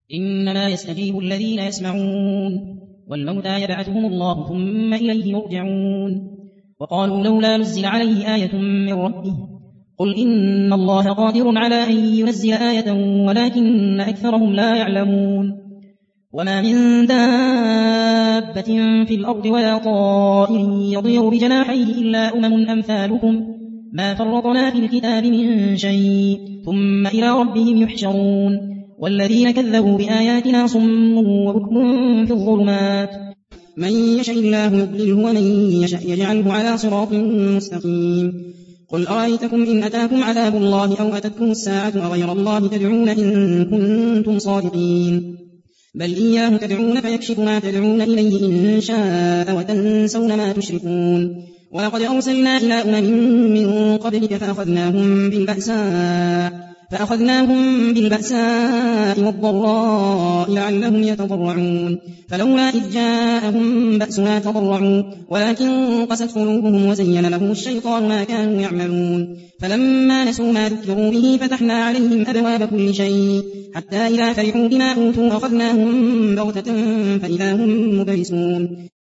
إنما يستجيب الذين يسمعون والموتى يبعثهم الله ثم إليه يرجعون وقالوا لولا نزل عليه آية من ربه قل إن الله قادر على أن ينزل آية ولكن أكثرهم لا يعلمون وما من دابة في الأرض ولا طائر يطير بجناحيه إلا أمثالكم ما فرطنا في الكتاب من شيء ثم إلى ربهم يحشرون والذين كذبوا بآياتنا صم وبكم في الظلمات من يشاء الله يضلله ومن يشاء يجعله على صراط مستقيم قل أرأيتكم إن أتاكم عذاب الله أو أتتكم الساعة أغير الله تدعون إن كنتم صادقين بل إياه تدعون فيكشف ما تدعون إليه إن شاء وتنسون ما تشركون ولقد أرسلنا إلى من قبلك فأخذناهم بالبأساء والضراء لعلهم يتضرعون فلولا إذ جاءهم بأسنا تضرعوا ولكن قست قلوبهم وزين لهم الشيطان ما كانوا يعملون فلما نسوا ما ذكروا به فتحنا عليهم أبواب كل شيء حتى إذا فرحوا بما أوتوا أخذناهم بغتة فإذا هم مبلسون